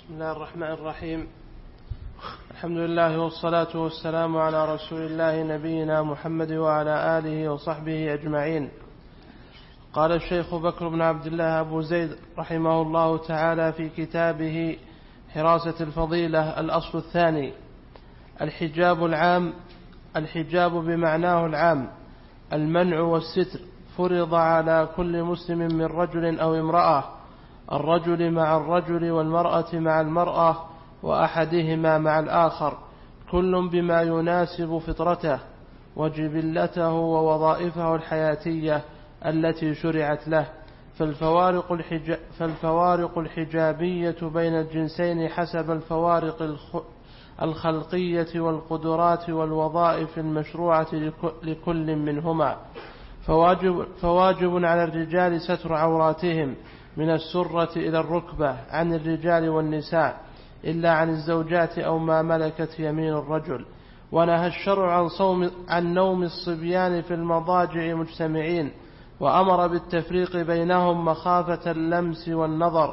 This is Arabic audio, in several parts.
بسم الله الرحمن الرحيم. الحمد لله والصلاة والسلام على رسول الله نبينا محمد وعلى آله وصحبه أجمعين. قال الشيخ بكر بن عبد الله أبو زيد رحمه الله تعالى في كتابه حراسة الفضيلة: الأصل الثاني الحجاب العام. الحجاب بمعناه العام المنع والستر، فرض على كل مسلم من رجل أو امرأة، الرجل مع الرجل والمرأة مع المرأة وأحدهما مع الآخر، كل بما يناسب فطرته وجبلته ووظائفه الحياتية التي شرعت له. فالفوارق الحجابية بين الجنسين حسب الفوارق الخلقية والقدرات والوظائف المشروعة لكل منهما. فواجب على الرجال ستر عوراتهم من السرة إلى الركبة عن الرجال والنساء، إلا عن الزوجات أو ما ملكت يمين الرجل. ونهى الشرع عن نوم الصبيان في المضاجع مجتمعين، وأمر بالتفريق بينهم مخافة اللمس والنظر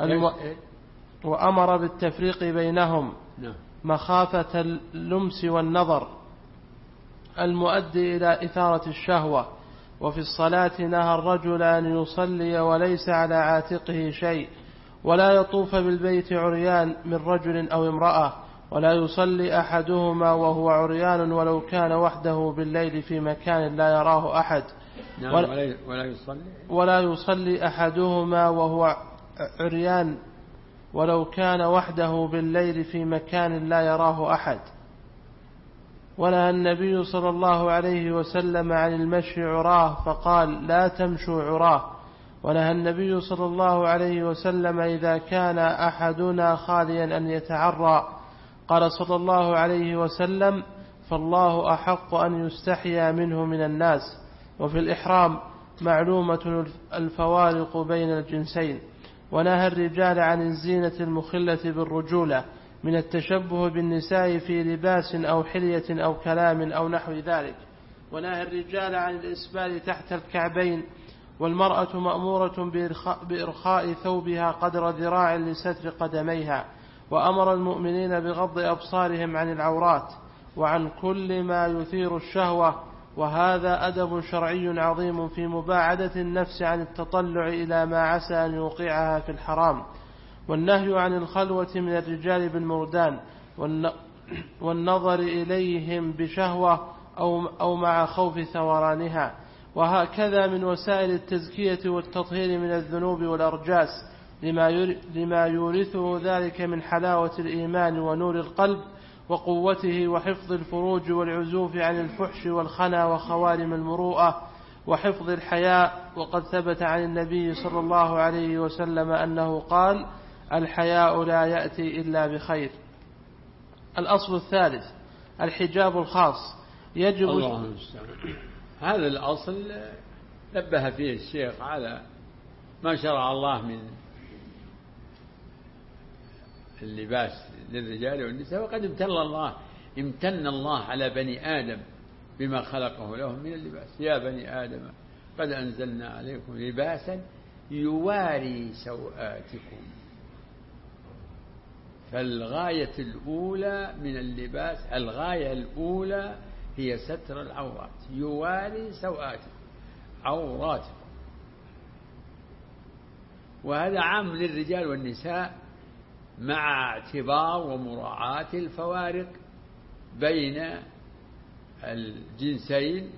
وأمر بالتفريق بينهم مخافة اللمس والنظر المؤدي إلى إثارة الشهوة. وفي الصلاة نهى الرجل أن يصلي وليس على عاتقه شيء، ولا يطوف بالبيت عريان من رجل أو امرأة، ولا يصلي أحدهما وهو عريان ولو كان وحده بالليل في مكان لا يراه أحد. ولا يصلي أحدهما وهو عريان ولو كان وحده بالليل في مكان لا يراه أحد. ونهى النبي صلى الله عليه وسلم عن المشي عراه فقال: لا تمشوا عراه. ونهى النبي صلى الله عليه وسلم إذا كان أحدنا خاليا أن يتعرى. قال صلى الله عليه وسلم: فالله أحق أن يستحيا منه من الناس. وفي الإحرام معلومة الفوارق بين الجنسين. ونهى الرجال عن الزينة المخلة بالرجولة من التشبه بالنساء في لباس أو حلية أو كلام أو نحو ذلك. ونهى الرجال عن الإسبال تحت الكعبين. والمرأة مأمورة بإرخاء ثوبها قدر ذراع لستر قدميها. وأمر المؤمنين بغض أبصارهم عن العورات وعن كل ما يثير الشهوة. وهذا أدب شرعي عظيم في مباعدة النفس عن التطلع إلى ما عسى أن يوقعها في الحرام. والنهي عن الخلوة من الرجال بالمردان والنظر إليهم بشهوة أو مع خوف ثورانها. وهكذا من وسائل التزكية والتطهير من الذنوب والأرجاس لما يورثه ذلك من حلاوة الإيمان ونور القلب وقوته، وحفظ الفروج والعزوف عن الفحش والخنا وخوارم المروءة، وحفظ الحياء. وقد ثبت عن النبي صلى الله عليه وسلم أنه قال: الحياء لا يأتي إلا بخير. الأصل الثالث الحجاب الخاص. يجب الله هذا الأصل نبه فيه الشيخ على ما شرع الله من اللباس للرجال والنساء. وقد امتن الله على بني آدم بما خلقه لهم من اللباس. يا بني آدم قد أنزلنا عليكم لباسا يواري سوآتكم. فالغاية الأولى من اللباس، الغاية الأولى هي ستر العورات، يواري سوآتكم عوراتكم. وهذا عام للرجال والنساء مع اعتبار ومراعاة الفوارق بين الجنسين.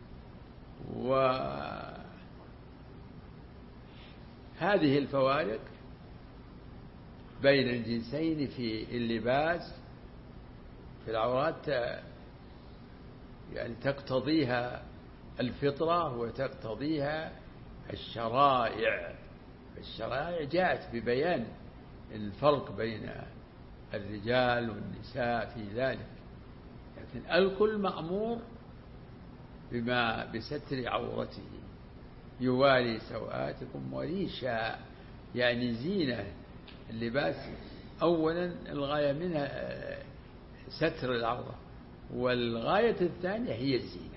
وهذه الفوارق بين الجنسين في اللباس في العورات يعني تقتضيها الفطرة وتقتضيها الشرائع. الشرائع جاءت ببيان الفرق بين الرجال والنساء في ذلك، لكن الكل مأمور بستر عورته. يواري سوآتكم وريشا يعني زينة. اللباس أولا الغاية منها ستر العورة، والغاية الثانية هي الزينة.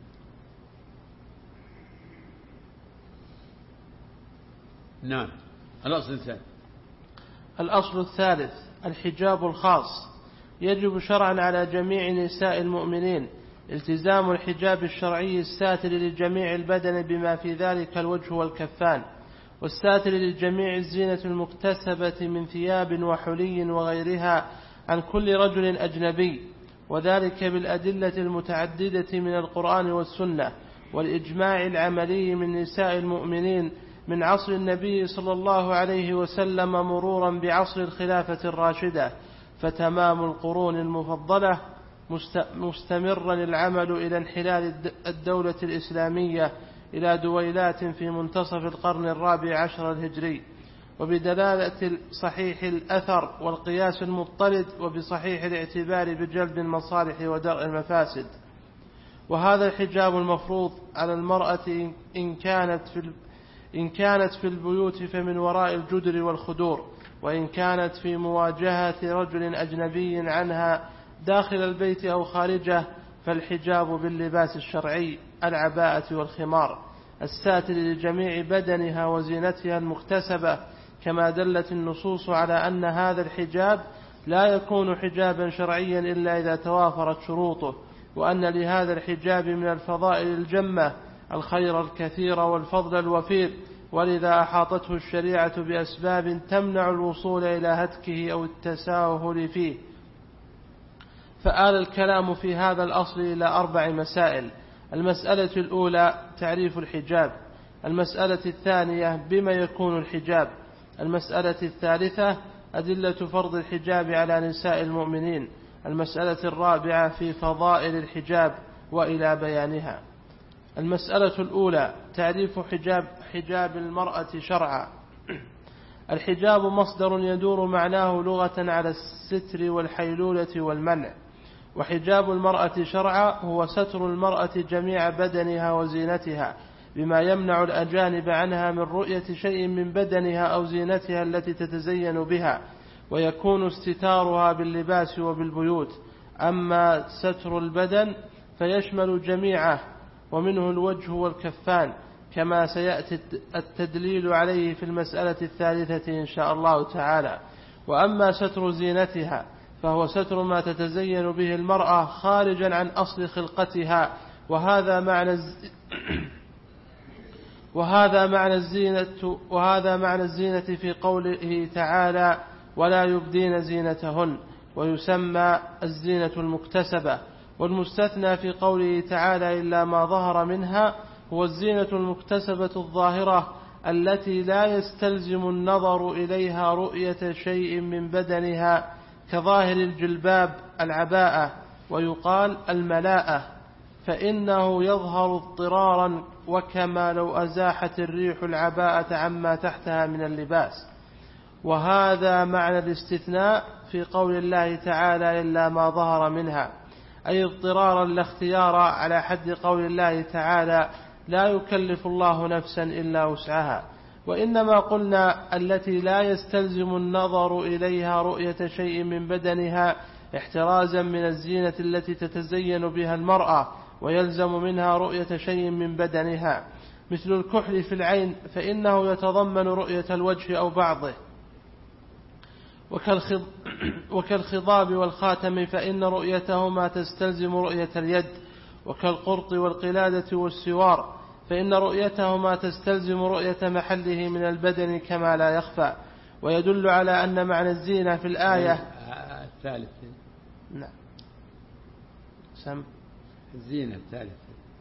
نعم. الأصل الثالث الحجاب الخاص. يجب شرعا على جميع نساء المؤمنين التزام الحجاب الشرعي الساتر لجميع البدن بما في ذلك الوجه والكفان، والساتر لجميع الزينة المكتسبة من ثياب وحلي وغيرها عن كل رجل أجنبي، وذلك بالأدلة المتعددة من القرآن والسنة والإجماع العملي من نساء المؤمنين من عصر النبي صلى الله عليه وسلم مرورا بعصر الخلافة الراشدة، فتمام القرون المفضلة مستمرا العمل إلى انحلال الدولة الإسلامية إلى دويلات في منتصف القرن الرابع عشر الهجري، وبدلالة صحيح الأثر والقياس المضطرد وبصحيح الاعتبار بجلب المصالح ودرء المفاسد. وهذا الحجاب المفروض على المرأة إن كانت في البيوت فمن وراء الجدر والخدور، وإن كانت في مواجهة رجل أجنبي عنها داخل البيت أو خارجه فالحجاب باللباس الشرعي العباءة والخمار الساتر لجميع بدنها وزينتها المكتسبة، كما دلت النصوص على أن هذا الحجاب لا يكون حجابا شرعيا إلا إذا توافرت شروطه، وأن لهذا الحجاب من الفضائل الجمة الخير الكثير والفضل الوفير، ولذا أحاطته الشريعة بأسباب تمنع الوصول إلى هتكه أو التساهل فيه. فآل الكلام في هذا الأصل إلى 4 مسائل. المسألة الأولى تعريف الحجاب، المسألة الثانية بما يكون الحجاب، المسألة الثالثة أدلة فرض الحجاب على نساء المؤمنين، المسألة الرابعة في فضائل الحجاب وإلى بيانها. المسألة الأولى تعريف حجاب المرأة شرعا. الحجاب مصدر يدور معناه لغة على الستر والحيلولة والمنع، وحجاب المرأة شرعا هو ستر المرأة جميع بدنها وزينتها بما يمنع الأجانب عنها من رؤية شيء من بدنها أو زينتها التي تتزين بها، ويكون استتارها باللباس وبالبيوت. أما ستر البدن فيشمل جميعه ومنه الوجه والكفان، كما سيأتي التدليل عليه في المسألة الثالثة إن شاء الله تعالى. وأما ستر زينتها فهو ستر ما تتزين به المرأة خارجا عن أصل خلقتها، وهذا معنى الزينة في قوله تعالى ولا يبدين زينتهن، ويسمى الزينة المكتسبة. والمستثنى في قوله تعالى إلا ما ظهر منها هو الزينة المكتسبة الظاهرة التي لا يستلزم النظر إليها رؤية شيء من بدنها كظاهر الجلباب العباءة، ويقال الملاءة فإنه يظهر اضطرارا، وكما لو أزاحت الريح العباءة عما تحتها من اللباس. وهذا معنى الاستثناء في قول الله تعالى إلا ما ظهر منها، أي اضطرارا لا اختيار، على حد قول الله تعالى لا يكلف الله نفسا إلا وسعها. وإنما قلنا التي لا يستلزم النظر إليها رؤية شيء من بدنها احترازا من الزينة التي تتزين بها المرأة ويلزم منها رؤية شيء من بدنها، مثل الكحل في العين فإنه يتضمن رؤية الوجه أو بعضه، وكالخضاب والخاتم فإن رؤيتهما تستلزم رؤية اليد، وكالقرط والقلادة والسوار فإن رؤيتهما تستلزم رؤية محله من البدن كما لا يخفى. ويدل على أن معنى الزينة في الآية الثالث. نعم سم الزينة الثالثة.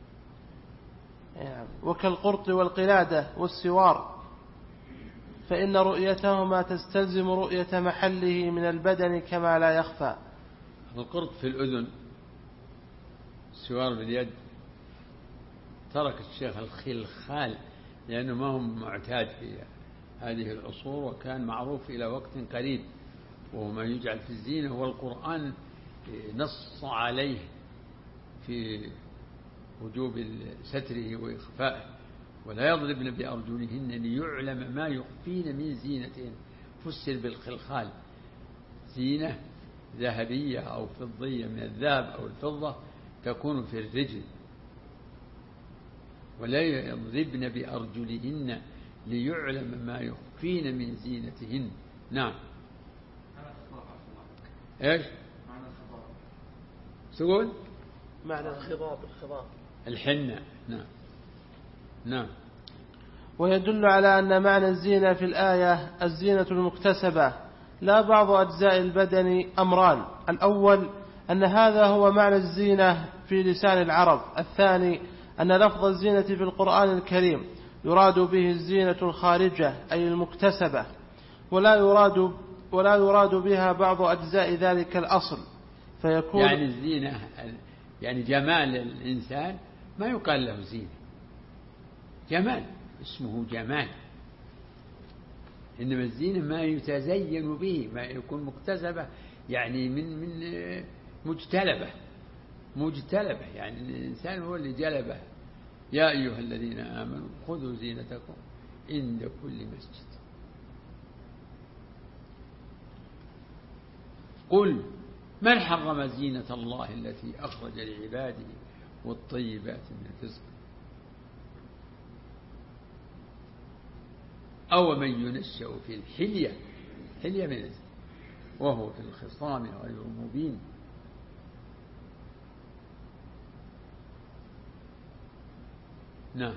وكالقرط والقلادة والسوار فإن رؤيتهما تستلزم رؤية محله من البدن كما لا يخفى. القرط في الأذن، السوار باليد. ترك الشيخ الخلخال لأنه ما هم معتاد في هذه العصور، وكان معروف إلى وقت قريب، وهو ما يجعل في الزينة، والقرآن نص عليه في وجوب ستره وإخفائه. ولا يضربن بأرجلهن ليعلم ما يخفين من زينتهن، فسر بالخلخال، زينة ذهبية أو فضية من الذهب أو الفضة تكون في الرجل. ولا يضربن بأرجلهن ليعلم ما يخفين من زينتهن. نعم. ايش معنى الخضاب؟ تقول معنى الخضاب الحنة. نعم. نعم. ويدل على أن معنى الزينة في الآية الزينة المكتسبة لا بعض أجزاء البدن أمران: الأول أن هذا هو معنى الزينة في لسان العرب. الثاني أن لفظ الزينة في القرآن الكريم يراد به الزينة الخارجة أي المكتسبة، ولا يراد بها بعض أجزاء ذلك الأصل، فيكون يعني الزينة يعني جمال الإنسان ما يقال له زينة، جمال اسمه جمال، إنما الزينة ما يتزين به، ما يكون مكتسبة يعني من مجتلبة، يعني الإنسان هو اللي جلبه. يا أيها الذين آمنوا خذوا زينتكم عند كل مسجد. قل من حرم زينة الله التي أخرج لعباده والطيبات من الرزق أو من ينشأ في الحلية من الرزق وهو في الخصام غير مبين. نعم.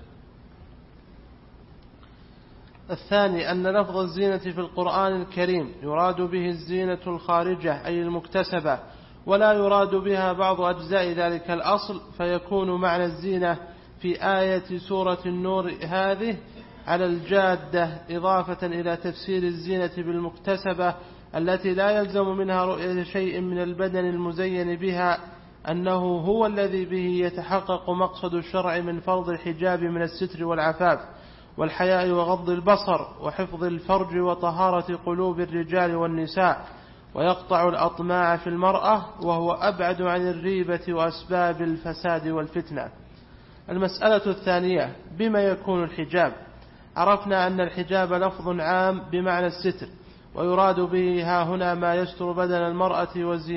الثاني أن لفظ الزينة في القرآن الكريم يراد به الزينة الخارجة أي المكتسبة، ولا يراد بها بعض أجزاء ذلك الأصل، فيكون معنى الزينة في آية سورة النور هذه على الجادة إضافة إلى تفسير الزينة بالمكتسبة التي لا يلزم منها رؤية شيء من البدن المزين بها أنه هو الذي به يتحقق مقصد الشرع من فرض الحجاب من الستر والعفاف والحياء وغض البصر وحفظ الفرج وطهارة قلوب الرجال والنساء، ويقطع الأطماع في المرأة، وهو أبعد عن الريبة وأسباب الفساد والفتنة. المسألة الثانية: بما يكون الحجاب؟ عرفنا أن الحجاب لفظ عام بمعنى الستر، ويراد به ها هنا ما يستر بدن المرأة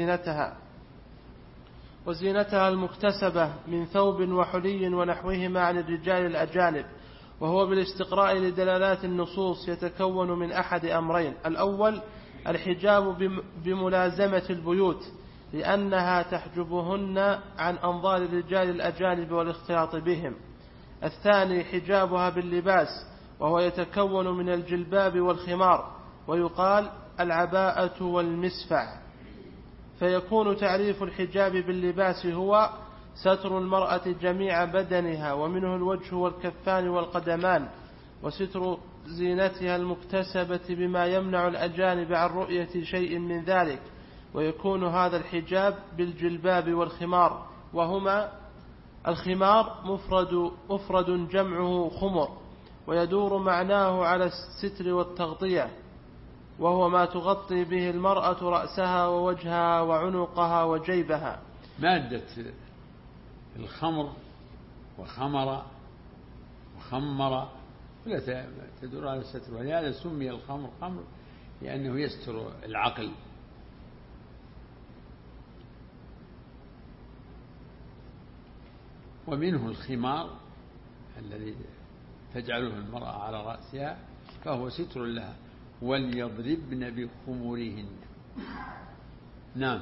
وزينتها المكتسبة من ثوب وحلي ونحوهما عن الرجال الأجانب، وهو بالاستقراء لدلالات النصوص يتكون من أحد أمرين: الأول الحجاب بملازمة البيوت لأنها تحجبهن عن أنظار الرجال الأجانب والاختلاط بهم. الثاني حجابها باللباس، وهو يتكون من الجلباب والخمار، ويقال العباءة والمسفع. فيكون تعريف الحجاب باللباس هو ستر المرأة جميع بدنها ومنه الوجه والكفان والقدمان، وستر زينتها المكتسبة بما يمنع الأجانب عن رؤية شيء من ذلك. ويكون هذا الحجاب بالجلباب والخمار، وهما الخمار مفرد جمعه خمر، ويدور معناه على الستر والتغطية، وهو ما تغطي به المرأة رأسها ووجهها وعنقها وجيبها. مادة الخمر وخمر وخمر لا تدور على الستر، ولهذا سمي الخمر خمر لأنه يستر العقل. ومنه الخمار الذي تجعله المرأة على رأسها فهو ستر لها. وليضربن بخمورهن. نعم.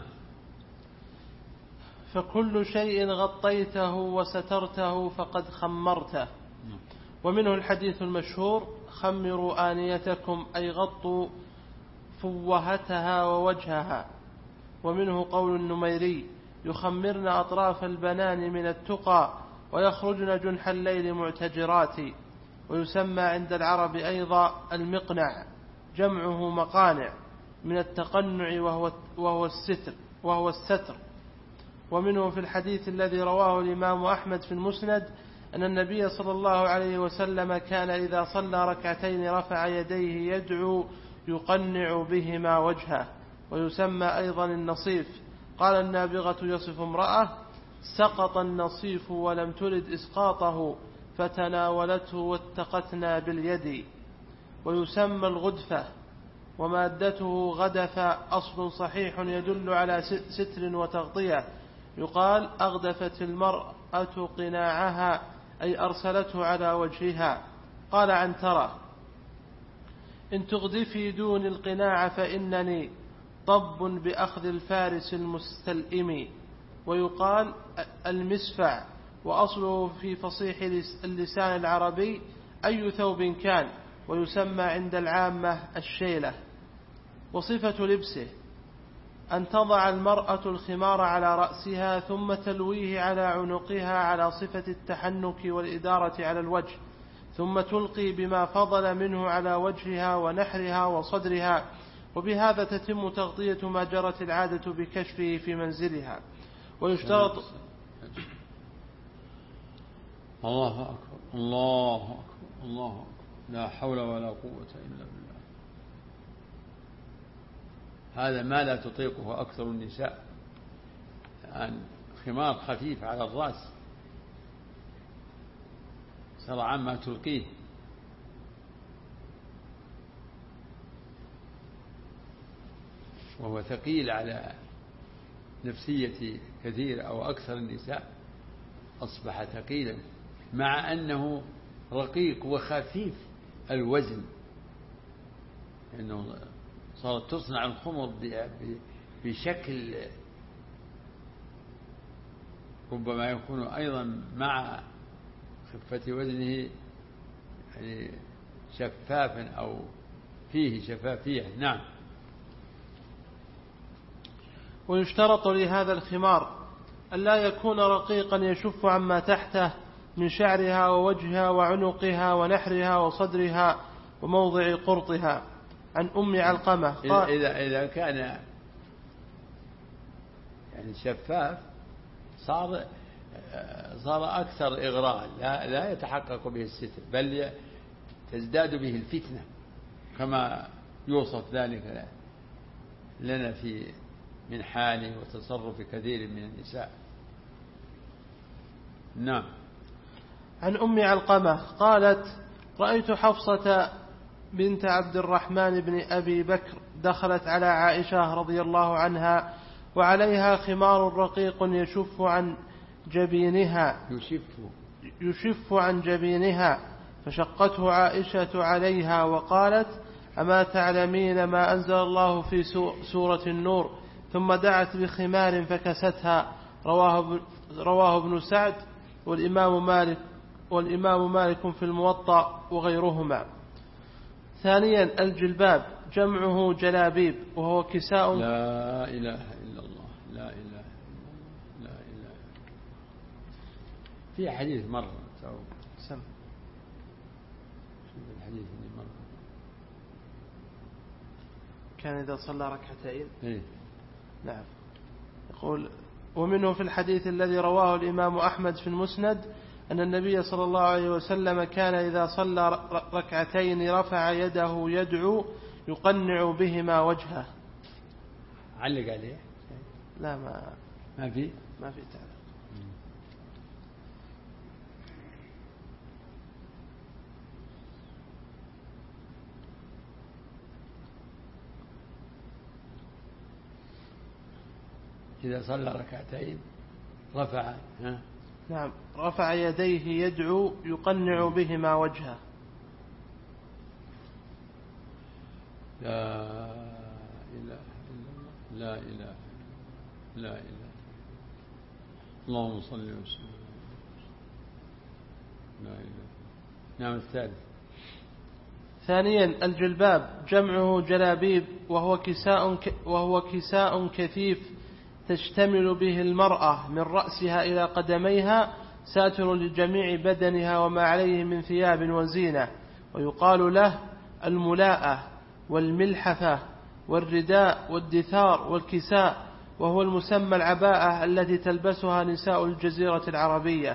فكل شيء غطيته وسترته فقد خمرته. ومنه الحديث المشهور: خمروا آنيتكم أي غطوا فوهتها ووجهها. ومنه قول النميري: يخمرن أطراف البنان من التقى ويخرجن جنح الليل معتجرات. ويسمى عند العرب أيضا المقنع، جمعه مقانع، من التقنع وهو الستر. ومنه في الحديث الذي رواه الإمام أحمد في المسند أن النبي صلى الله عليه وسلم كان إذا صلى ركعتين رفع يديه يدعو يقنع بهما وجهه. ويسمى أيضا النصيف. قال النابغة يصف امرأة: سقط النصيف ولم ترد إسقاطه فتناولته واتقتنا باليد. ويسمى الغدفة، ومادته غدف أصل صحيح يدل على ستر وتغطية. يقال أغدفت المرأة قناعها أي أرسلته على وجهها. قال عنترة: إن تغدفي دون القناع فإنني طب بأخذ الفارس المستلئم. ويقال المسفع، وأصله في فصيح اللسان العربي أي ثوب كان، ويسمى عند العامة الشيلة. وصفة لبسه أن تضع المرأة الخمار على رأسها ثم تلويه على عنقها على صفة التحنك والإدارة على الوجه، ثم تلقي بما فضل منه على وجهها ونحرها وصدرها، وبهذا تتم تغطية ما جرت العادة بكشفه في منزلها. ويشترط الله أكبر الله أكبر الله أكبر، لا حول ولا قوة إلا بالله. هذا ما لا تطيقه أكثر النساء، الآن خمار خفيف على الرأس سرعان ما تلقيه. وهو ثقيل على نفسية كثير أو أكثر النساء، أصبح ثقيلا مع أنه رقيق وخفيف الوزن، لأنه صارت تصنع الخمر بشكل ربما يكون أيضا مع خفة وزنه يعني شفافا أو فيه شفافية. نعم. ويشترط لهذا الخمار ألا يكون رقيقا يشف عما تحته من شعرها ووجهها وعنقها ونحرها وصدرها وموضع قرطها. عن أم علقمة إذا كان يعني شفاف صار أكثر إغراء، لا يتحقق به الستر، بل تزداد به الفتنة، كما يوصف ذلك لنا من حال وتصرف كثير من النساء. نعم. عن أم علقمة قالت: رأيت حفصة بنت عبد الرحمن بن أبي بكر دخلت على عائشة رضي الله عنها وعليها خمار رقيق يشف عن جبينها، فشقته عائشة عليها وقالت: أما تعلمين ما أنزل الله في سورة النور؟ ثم دعت بخمار فكستها. رواه ابن سعد والإمام مالك في الموطأ وغيرهما. ثانيا الجلباب، جمعه جلابيب، وهو كساء. لا إله إلا الله، لا إله إلا الله، لا إله. في حديث مرة الحديث اللي مرة كان إذا صلى ركعتين. إيه؟ نعم. يقول: ومنه في الحديث الذي رواه الإمام أحمد في المسند أن النبي صلى الله عليه وسلم كان إذا صلى ركعتين رفع يده يدعو يقنع بهما وجهه. علق عليه؟ لا، ما في تعليق. إذا صلى ركعتين رفع نعم، رفع يديه يدعو يقنع بهما وجهه. لا إله إلا الله، لا إله، لا إله. اللهم صل وسلم. لا إله. نعم. الثالث. ثانيا الجلباب، جمعه جلابيب، وهو كساء كثيف تشتمل به المرأة من رأسها إلى قدميها، ساتر لجميع بدنها وما عليه من ثياب وزينة. ويقال له الملاءة والملحفة والرداء والدثار والكساء، وهو المسمى العباءة التي تلبسها نساء الجزيرة العربية.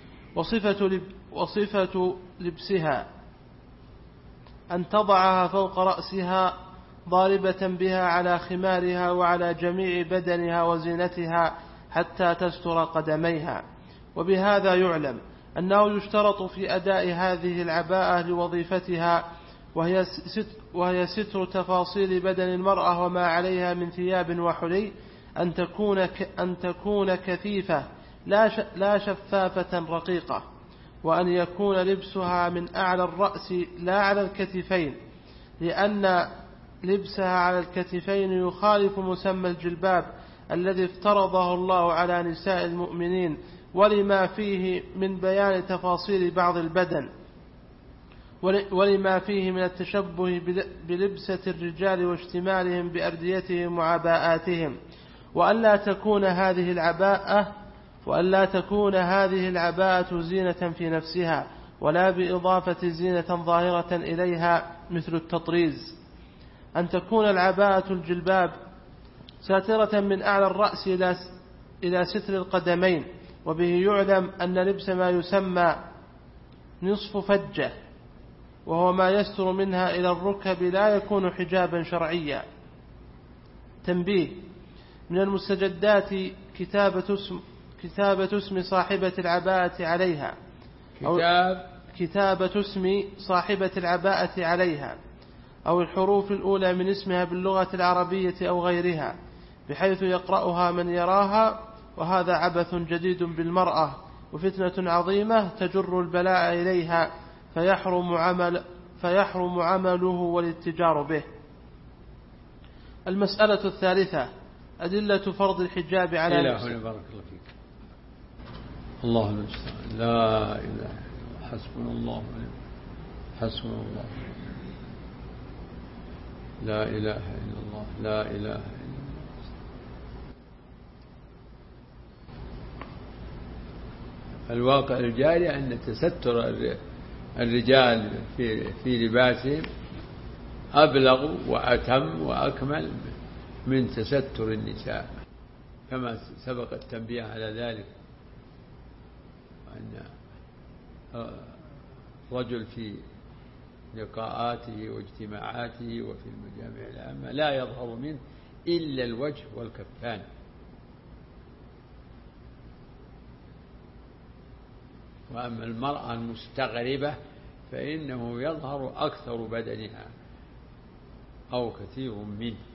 وصفة لبسها أن تضعها فوق رأسها ضاربة بها على خمارها وعلى جميع بدنها وزينتها حتى تستر قدميها. وبهذا يعلم أنه يشترط في أداء هذه العباءة لوظيفتها، وهي ستر تفاصيل بدن المرأة وما عليها من ثياب وحلي، أن تكون كثيفة لا شفافة رقيقة، وأن يكون لبسها من أعلى الرأس لا على الكتفين، لأن لبسها على الكتفين يخالف مسمى الجلباب الذي افترضه الله على نساء المؤمنين، ولما فيه من بيان تفاصيل بعض البدن، ولما فيه من التشبه بلبسة الرجال واشتمالهم بأرديتهم وعباءاتهم، وألا تكون هذه العباءة زينة في نفسها، ولا بإضافة زينة ظاهرة إليها مثل التطريز. أن تكون العباءة الجلباب ساترة من أعلى الرأس إلى ستر القدمين، وبه يعلم أن لبس ما يسمى نصف فجة، وهو ما يستر منها إلى الركب، لا يكون حجابا شرعيا. تنبيه: من المستجدات كتابة اسم صاحبة العباءة عليها، كتابة اسم صاحبة العباءة عليها، أو الحروف الأولى من اسمها باللغة العربية أو غيرها، بحيث يقرأها من يراها، وهذا عبث جديد بالمرأة وفتنة عظيمة تجر البلاء إليها، فيحرم عمله والاتجار به. المسألة الثالثة: أدلة فرض الحجاب على نفسه. هنا بارك الله فيك. الله المستعان. لا إله إلا الله. حسبنا الله ونعم. حسبنا الله. لا إله إلا الله. لا إله إلا الله. الواقع الجاري أن تستر الرجال في لباسهم أبلغ وأتم وأكمل من تستر النساء، كما سبق التنبيه على ذلك، أن الرجل في لقاءاته واجتماعاته وفي المجامع العامة لا يظهر منه إلا الوجه والكفان، وأما المرأة المستغربة فإنه يظهر أكثر بدنها أو كثير منه.